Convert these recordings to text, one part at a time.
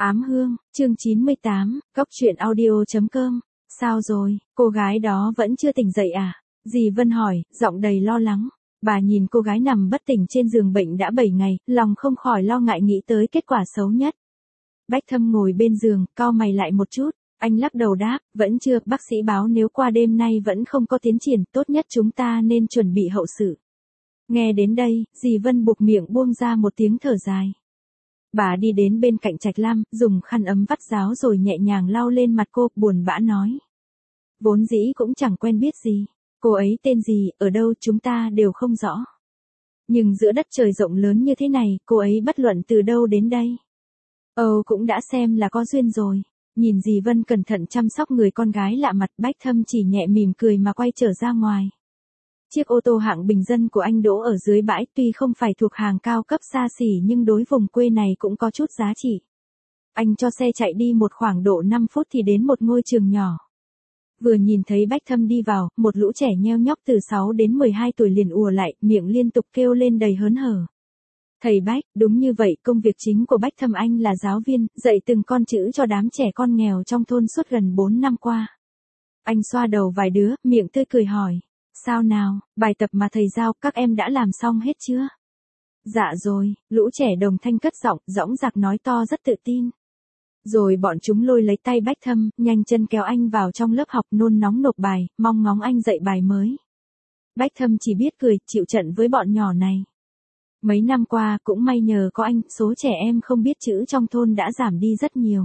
Ám hương, chương 98, Cóc truyện audio.com. Sao rồi, cô gái đó vẫn chưa tỉnh dậy à? Dì Vân hỏi, giọng đầy lo lắng. Bà nhìn cô gái nằm bất tỉnh trên giường bệnh đã 7 ngày, lòng không khỏi lo ngại nghĩ tới kết quả xấu nhất. Bách Thâm ngồi bên giường, cau mày lại một chút. Anh lắc đầu đáp, vẫn chưa, bác sĩ báo nếu qua đêm nay vẫn không có tiến triển, tốt nhất chúng ta nên chuẩn bị hậu sự. Nghe đến đây, dì Vân buộc miệng buông ra một tiếng thở dài. Bà đi đến bên cạnh Trạch Lam, dùng khăn ấm vắt ráo rồi nhẹ nhàng lau lên mặt cô, buồn bã nói. Vốn dĩ cũng chẳng quen biết gì. Cô ấy tên gì, ở đâu chúng ta đều không rõ. Nhưng giữa đất trời rộng lớn như thế này, cô ấy bất luận từ đâu đến đây. Cũng đã xem là có duyên rồi. Nhìn dì Vân cẩn thận chăm sóc người con gái lạ mặt, Bách Thâm chỉ nhẹ mỉm cười mà quay trở ra ngoài. Chiếc ô tô hạng bình dân của anh đỗ ở dưới bãi, tuy không phải thuộc hàng cao cấp xa xỉ nhưng đối vùng quê này cũng có chút giá trị. Anh cho xe chạy đi một khoảng độ 5 phút thì đến một ngôi trường nhỏ. Vừa nhìn thấy Bách Thâm đi vào, một lũ trẻ nheo nhóc từ 6 đến 12 tuổi liền ùa lại, miệng liên tục kêu lên đầy hớn hở. Thầy Bách, đúng như vậy, công việc chính của Bách Thâm anh là giáo viên, dạy từng con chữ cho đám trẻ con nghèo trong thôn suốt gần 4 năm qua. Anh xoa đầu vài đứa, miệng tươi cười hỏi. Sao nào, bài tập mà thầy giao các em đã làm xong hết chưa? Dạ rồi, lũ trẻ đồng thanh cất giọng, dõng dạc nói to rất tự tin. Rồi bọn chúng lôi lấy tay Bách Thâm, nhanh chân kéo anh vào trong lớp học nôn nóng nộp bài, mong ngóng anh dạy bài mới. Bách Thâm chỉ biết cười, chịu trận với bọn nhỏ này. Mấy năm qua, cũng may nhờ có anh, số trẻ em không biết chữ trong thôn đã giảm đi rất nhiều.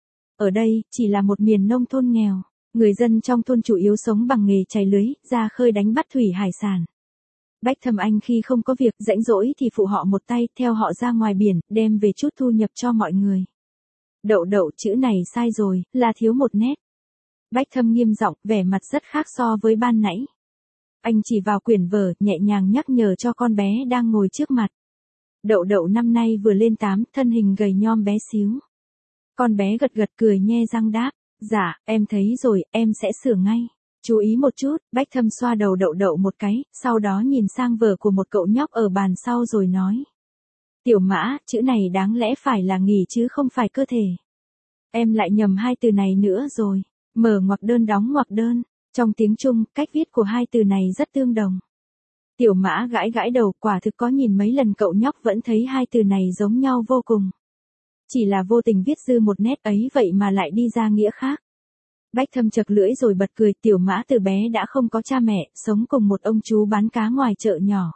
Ở đây, chỉ là một miền nông thôn nghèo. Người dân trong thôn chủ yếu sống bằng nghề chài lưới, ra khơi đánh bắt thủy hải sản. Bách Thâm anh khi không có việc rảnh rỗi thì phụ họ một tay, theo họ ra ngoài biển, đem về chút thu nhập cho mọi người. Đậu đậu, chữ này sai rồi, là thiếu một nét. Bách Thâm nghiêm giọng, vẻ mặt rất khác so với ban nãy. Anh chỉ vào quyển vở, nhẹ nhàng nhắc nhở cho con bé đang ngồi trước mặt. Đậu đậu năm nay vừa lên 8, thân hình gầy nhom bé xíu. Con bé gật gật cười nhe răng đáp. Dạ, em thấy rồi, em sẽ sửa ngay. Chú ý một chút, Bách Thâm xoa đầu đậu đậu một cái, sau đó nhìn sang vở của một cậu nhóc ở bàn sau rồi nói. Tiểu Mã, chữ này đáng lẽ phải là nghỉ chứ không phải cơ thể. Em lại nhầm hai từ này nữa rồi. Mở ngoặc đơn đóng ngoặc đơn. Trong tiếng Trung, cách viết của hai từ này rất tương đồng. Tiểu Mã gãi gãi đầu, quả thực có nhìn mấy lần cậu nhóc vẫn thấy hai từ này giống nhau vô cùng. Chỉ là vô tình viết dư một nét ấy vậy mà lại đi ra nghĩa khác. Bách Thâm chật lưỡi rồi bật cười, Tiểu Mã từ bé đã không có cha mẹ, sống cùng một ông chú bán cá ngoài chợ nhỏ.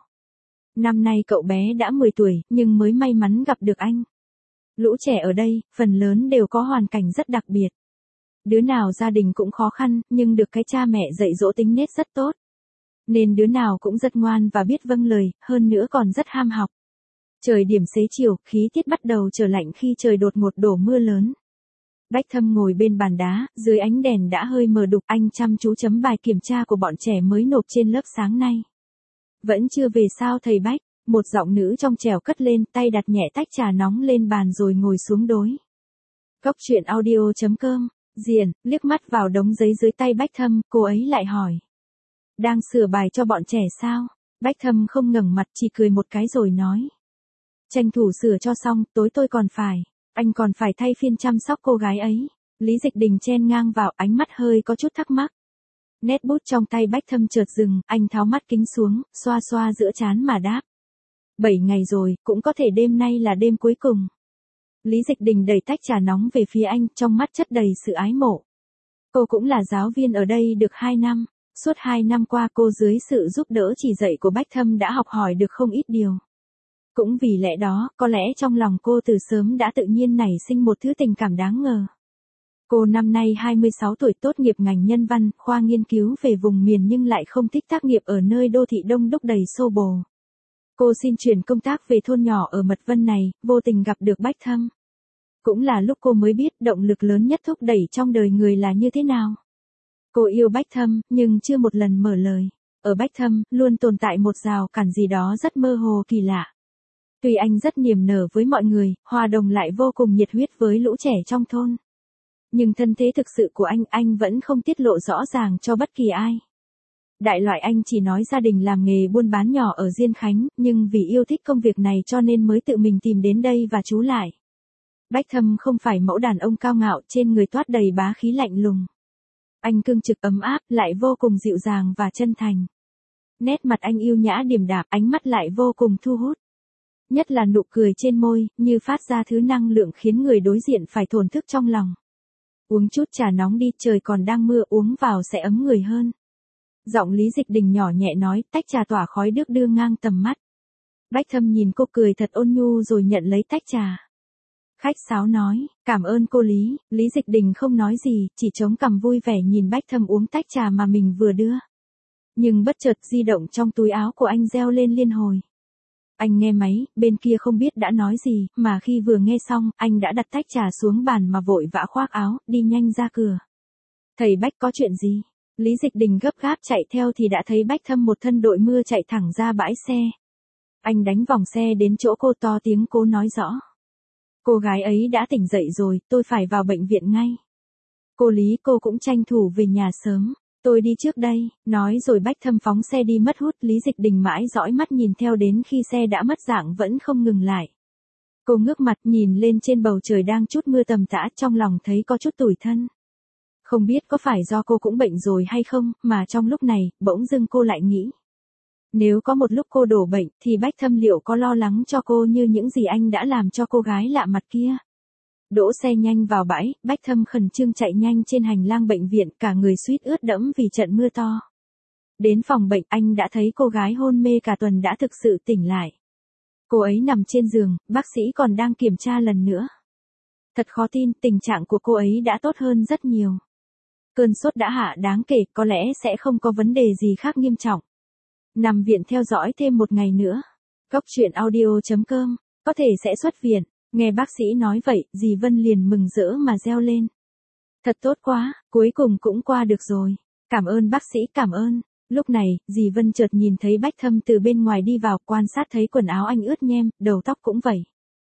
Năm nay cậu bé đã 10 tuổi, nhưng mới may mắn gặp được anh. Lũ trẻ ở đây, phần lớn đều có hoàn cảnh rất đặc biệt. Đứa nào gia đình cũng khó khăn, nhưng được cái cha mẹ dạy dỗ tính nết rất tốt. Nên đứa nào cũng rất ngoan và biết vâng lời, hơn nữa còn rất ham học. Trời điểm xế chiều, khí tiết bắt đầu trở lạnh khi trời đột ngột đổ mưa lớn. Bách Thâm ngồi bên bàn đá, dưới ánh đèn đã hơi mờ đục, anh chăm chú chấm bài kiểm tra của bọn trẻ mới nộp trên lớp sáng nay. Vẫn chưa về sao thầy Bách? Một giọng nữ trong trẻo cất lên, tay đặt nhẹ tách trà nóng lên bàn rồi ngồi xuống đối. Cóc truyện audio.com, Diền, liếc mắt vào đống giấy dưới tay Bách Thâm, cô ấy lại hỏi. Đang sửa bài cho bọn trẻ sao? Bách Thâm không ngẩng mặt, chỉ cười một cái rồi nói. Tranh thủ sửa cho xong, tối tôi còn phải. Anh còn phải thay phiên chăm sóc cô gái ấy. Lý Dịch Đình chen ngang vào, ánh mắt hơi có chút thắc mắc. Nét bút trong tay Bách Thâm chợt dừng, anh tháo mắt kính xuống, xoa xoa giữa trán mà đáp. 7 ngày rồi, cũng có thể đêm nay là đêm cuối cùng. Lý Dịch Đình đẩy tách trà nóng về phía anh, trong mắt chất đầy sự ái mộ. Cô cũng là giáo viên ở đây được 2 năm. Suốt 2 năm qua cô dưới sự giúp đỡ chỉ dạy của Bách Thâm đã học hỏi được không ít điều. Cũng vì lẽ đó, có lẽ trong lòng cô từ sớm đã tự nhiên nảy sinh một thứ tình cảm đáng ngờ. Cô năm nay 26 tuổi, tốt nghiệp ngành nhân văn, khoa nghiên cứu về vùng miền nhưng lại không thích tác nghiệp ở nơi đô thị đông đúc đầy xô bồ. Cô xin chuyển công tác về thôn nhỏ ở Mật Vân này, vô tình gặp được Bách Thâm. Cũng là lúc cô mới biết động lực lớn nhất thúc đẩy trong đời người là như thế nào. Cô yêu Bách Thâm, nhưng chưa một lần mở lời. Ở Bách Thâm, luôn tồn tại một rào cản gì đó rất mơ hồ kỳ lạ. Tuy anh rất niềm nở với mọi người, hòa đồng lại vô cùng nhiệt huyết với lũ trẻ trong thôn. Nhưng thân thế thực sự của anh vẫn không tiết lộ rõ ràng cho bất kỳ ai. Đại loại anh chỉ nói gia đình làm nghề buôn bán nhỏ ở Diên Khánh, nhưng vì yêu thích công việc này cho nên mới tự mình tìm đến đây và trú lại. Bách Thâm không phải mẫu đàn ông cao ngạo, trên người toát đầy bá khí lạnh lùng. Anh cương trực ấm áp, lại vô cùng dịu dàng và chân thành. Nét mặt anh yêu nhã điềm đạm, ánh mắt lại vô cùng thu hút. Nhất là nụ cười trên môi, như phát ra thứ năng lượng khiến người đối diện phải thổn thức trong lòng. Uống chút trà nóng đi, trời còn đang mưa, uống vào sẽ ấm người hơn. Giọng Lý Dịch Đình nhỏ nhẹ nói, tách trà tỏa khói đước đưa ngang tầm mắt. Bách Thâm nhìn cô cười thật ôn nhu rồi nhận lấy tách trà. Khách sáo nói, cảm ơn cô Lý. Lý Dịch Đình không nói gì, chỉ chống cằm vui vẻ nhìn Bách Thâm uống tách trà mà mình vừa đưa. Nhưng bất chợt di động trong túi áo của anh reo lên liên hồi. Anh nghe máy, bên kia không biết đã nói gì, mà khi vừa nghe xong, anh đã đặt tách trà xuống bàn mà vội vã khoác áo, đi nhanh ra cửa. Thầy Bách có chuyện gì? Lý Dịch Đình gấp gáp chạy theo thì đã thấy Bách Thâm một thân đội mưa chạy thẳng ra bãi xe. Anh đánh vòng xe đến chỗ cô, to tiếng cố nói rõ. Cô gái ấy đã tỉnh dậy rồi, tôi phải vào bệnh viện ngay. Cô Lý, cô cũng tranh thủ về nhà sớm. Tôi đi trước đây, nói rồi Bách Thâm phóng xe đi mất hút. Lý Dịch Đình mãi dõi mắt nhìn theo đến khi xe đã mất dạng vẫn không ngừng lại. Cô ngước mặt nhìn lên trên bầu trời đang chút mưa tầm tã, trong lòng thấy có chút tủi thân. Không biết có phải do cô cũng bệnh rồi hay không, mà trong lúc này, bỗng dưng cô lại nghĩ. Nếu có một lúc cô đổ bệnh, thì Bách Thâm liệu có lo lắng cho cô như những gì anh đã làm cho cô gái lạ mặt kia? Đỗ xe nhanh vào bãi, Bách Thâm khẩn trương chạy nhanh trên hành lang bệnh viện, cả người suýt ướt đẫm vì trận mưa to. Đến phòng bệnh, anh đã thấy cô gái hôn mê cả tuần đã thực sự tỉnh lại. Cô ấy nằm trên giường, bác sĩ còn đang kiểm tra lần nữa. Thật khó tin, tình trạng của cô ấy đã tốt hơn rất nhiều. Cơn sốt đã hạ đáng kể, có lẽ sẽ không có vấn đề gì khác nghiêm trọng. Nằm viện theo dõi thêm một ngày nữa. Cóc truyện audio.com, có thể sẽ xuất viện. Nghe bác sĩ nói vậy, dì Vân liền mừng rỡ mà reo lên. Thật tốt quá, cuối cùng cũng qua được rồi. Cảm ơn bác sĩ, cảm ơn. Lúc này, dì Vân chợt nhìn thấy Bách Thâm từ bên ngoài đi vào, quan sát thấy quần áo anh ướt nhem, đầu tóc cũng vậy.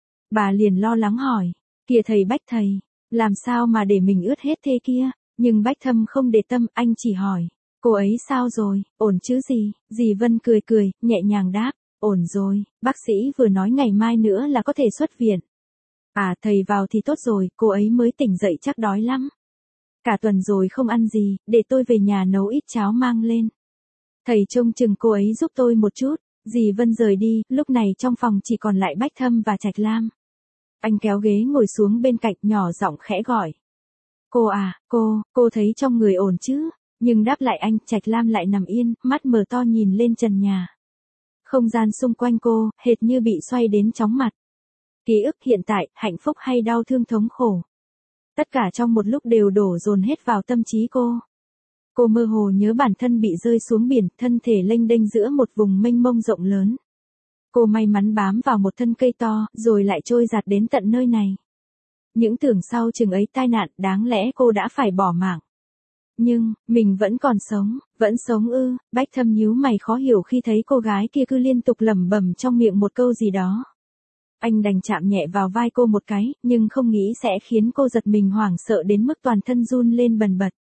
Bà liền lo lắng hỏi, kìa thầy Bách thầy, làm sao mà để mình ướt hết thế kia? Nhưng Bách Thâm không để tâm, anh chỉ hỏi, cô ấy sao rồi, ổn chứ gì? Dì Vân cười cười, nhẹ nhàng đáp, ổn rồi, bác sĩ vừa nói ngày mai nữa là có thể xuất viện. À thầy vào thì tốt rồi, cô ấy mới tỉnh dậy chắc đói lắm. Cả tuần rồi không ăn gì, để tôi về nhà nấu ít cháo mang lên. Thầy trông chừng cô ấy giúp tôi một chút. Dì Vân rời đi, lúc này trong phòng chỉ còn lại Bách Thâm và Trạch Lam. Anh kéo ghế ngồi xuống bên cạnh, nhỏ giọng khẽ gọi. Cô à, cô thấy trong người ổn chứ? Nhưng đáp lại anh, Trạch Lam lại nằm yên, mắt mở to nhìn lên trần nhà. Không gian xung quanh cô, hệt như bị xoay đến chóng mặt. Ký ức hiện tại, hạnh phúc hay đau thương thống khổ. Tất cả trong một lúc đều đổ dồn hết vào tâm trí cô. Cô mơ hồ nhớ bản thân bị rơi xuống biển, thân thể lênh đênh giữa một vùng mênh mông rộng lớn. Cô may mắn bám vào một thân cây to, rồi lại trôi giạt đến tận nơi này. Những tưởng sau chừng ấy tai nạn, đáng lẽ cô đã phải bỏ mạng. Nhưng, mình vẫn còn vẫn sống ư? Bách Thâm nhíu mày khó hiểu khi thấy cô gái kia cứ liên tục lẩm bẩm trong miệng một câu gì đó. Anh đành chạm nhẹ vào vai cô một cái, nhưng không nghĩ sẽ khiến cô giật mình hoảng sợ đến mức toàn thân run lên bần bật.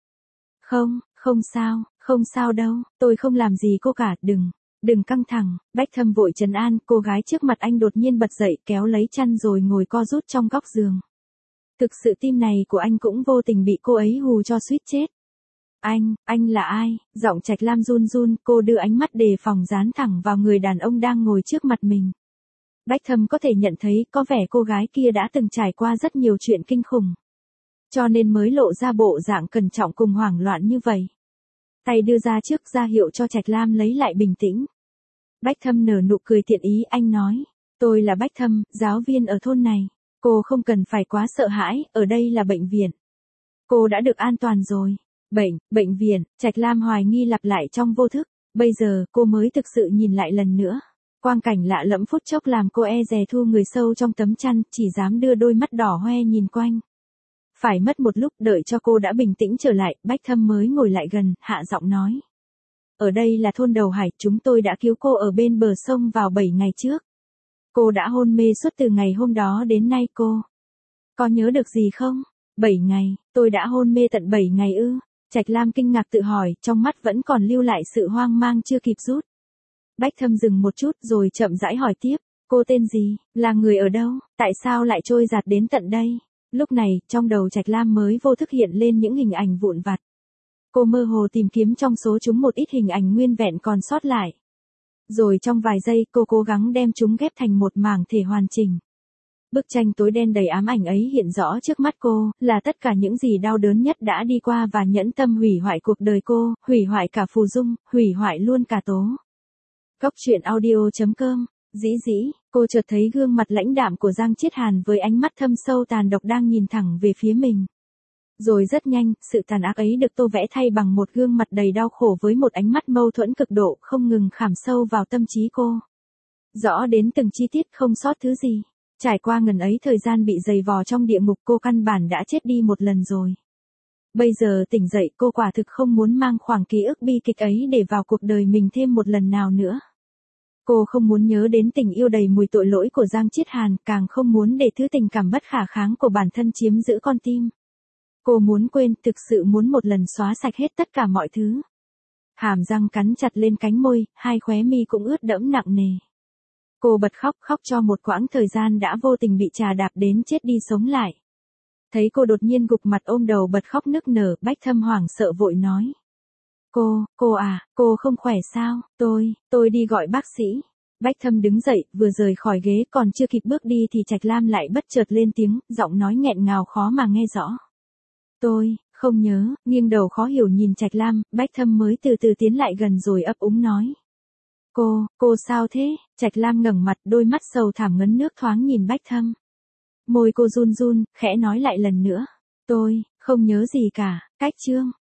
Không sao đâu, tôi không làm gì cô cả, đừng căng thẳng. Bách Thâm vội trấn an, cô gái trước mặt anh đột nhiên bật dậy, kéo lấy chăn rồi ngồi co rút trong góc giường. Thực sự tim này của anh cũng vô tình bị cô ấy hù cho suýt chết. Anh là ai? Giọng Trạch Lam run run, cô đưa ánh mắt đề phòng dán thẳng vào người đàn ông đang ngồi trước mặt mình. Bách Thâm có thể nhận thấy có vẻ cô gái kia đã từng trải qua rất nhiều chuyện kinh khủng. Cho nên mới lộ ra bộ dạng cẩn trọng cùng hoảng loạn như vậy. Tay đưa ra trước ra hiệu cho Trạch Lam lấy lại bình tĩnh. Bách Thâm nở nụ cười thiện ý, anh nói. Tôi là Bách Thâm, giáo viên ở thôn này. Cô không cần phải quá sợ hãi, ở đây là bệnh viện. Cô đã được an toàn rồi. Bệnh viện, Trạch Lam hoài nghi lặp lại trong vô thức. Bây giờ, cô mới thực sự nhìn lại lần nữa. Quang cảnh lạ lẫm phút chốc làm cô e dè thu người sâu trong tấm chăn, chỉ dám đưa đôi mắt đỏ hoe nhìn quanh. Phải mất một lúc đợi cho cô đã bình tĩnh trở lại, Bách Thâm mới ngồi lại gần, hạ giọng nói. Ở đây là thôn Đầu Hải, chúng tôi đã cứu cô ở bên bờ sông vào 7 ngày trước. Cô đã hôn mê suốt từ ngày hôm đó đến nay cô. Có nhớ được gì không? 7 ngày, tôi đã hôn mê tận 7 ngày ư? Trạch Lam kinh ngạc tự hỏi, trong mắt vẫn còn lưu lại sự hoang mang chưa kịp rút. Bách Thâm dừng một chút rồi chậm rãi hỏi tiếp, Cô tên gì, là người ở đâu, tại sao lại trôi dạt đến tận đây? Lúc này, trong đầu Trạch Lam mới vô thức hiện lên những hình ảnh vụn vặt. Cô mơ hồ tìm kiếm trong số chúng một ít hình ảnh nguyên vẹn còn sót lại. Rồi trong vài giây cô cố gắng đem chúng ghép thành một mảng thể hoàn chỉnh. Bức tranh tối đen đầy ám ảnh ấy hiện rõ trước mắt cô, là tất cả những gì đau đớn nhất đã đi qua và nhẫn tâm hủy hoại cuộc đời cô, hủy hoại cả Phù Dung, hủy hoại luôn cả Tố. Cóc truyện audio.com. Dĩ, cô chợt thấy gương mặt lãnh đạm của Giang Chiết Hàn với ánh mắt thâm sâu tàn độc đang nhìn thẳng về phía mình. Rồi rất nhanh, sự tàn ác ấy được tô vẽ thay bằng một gương mặt đầy đau khổ với một ánh mắt mâu thuẫn cực độ không ngừng khảm sâu vào tâm trí cô. Rõ đến từng chi tiết không sót thứ gì. Trải qua ngần ấy thời gian bị dày vò trong địa ngục cô căn bản đã chết đi một lần rồi. Bây giờ tỉnh dậy cô quả thực không muốn mang khoảng ký ức bi kịch ấy để vào cuộc đời mình thêm một lần nào nữa. Cô không muốn nhớ đến tình yêu đầy mùi tội lỗi của Giang Chiết Hàn, càng không muốn để thứ tình cảm bất khả kháng của bản thân chiếm giữ con tim. Cô muốn quên, thực sự muốn một lần xóa sạch hết tất cả mọi thứ. Hàm răng cắn chặt lên cánh môi, hai khóe mi cũng ướt đẫm nặng nề. Cô bật khóc cho một quãng thời gian đã vô tình bị trà đạp đến chết đi sống lại. Thấy cô đột nhiên gục mặt ôm đầu bật khóc nức nở, Bách Thâm hoảng sợ vội nói. Cô không khỏe sao, tôi đi gọi bác sĩ. Bách Thâm đứng dậy, vừa rời khỏi ghế còn chưa kịp bước đi thì Trạch Lam lại bất chợt lên tiếng, giọng nói nghẹn ngào khó mà nghe rõ. Tôi không nhớ, nghiêng đầu khó hiểu nhìn Trạch Lam, Bách Thâm mới từ từ tiến lại gần rồi ấp úng nói. Cô sao thế? Trạch Lam ngẩng mặt, đôi mắt sầu thảm ngấn nước thoáng nhìn Bách Thâm. Môi cô run run, khẽ nói lại lần nữa. Tôi không nhớ gì cả, cách chương.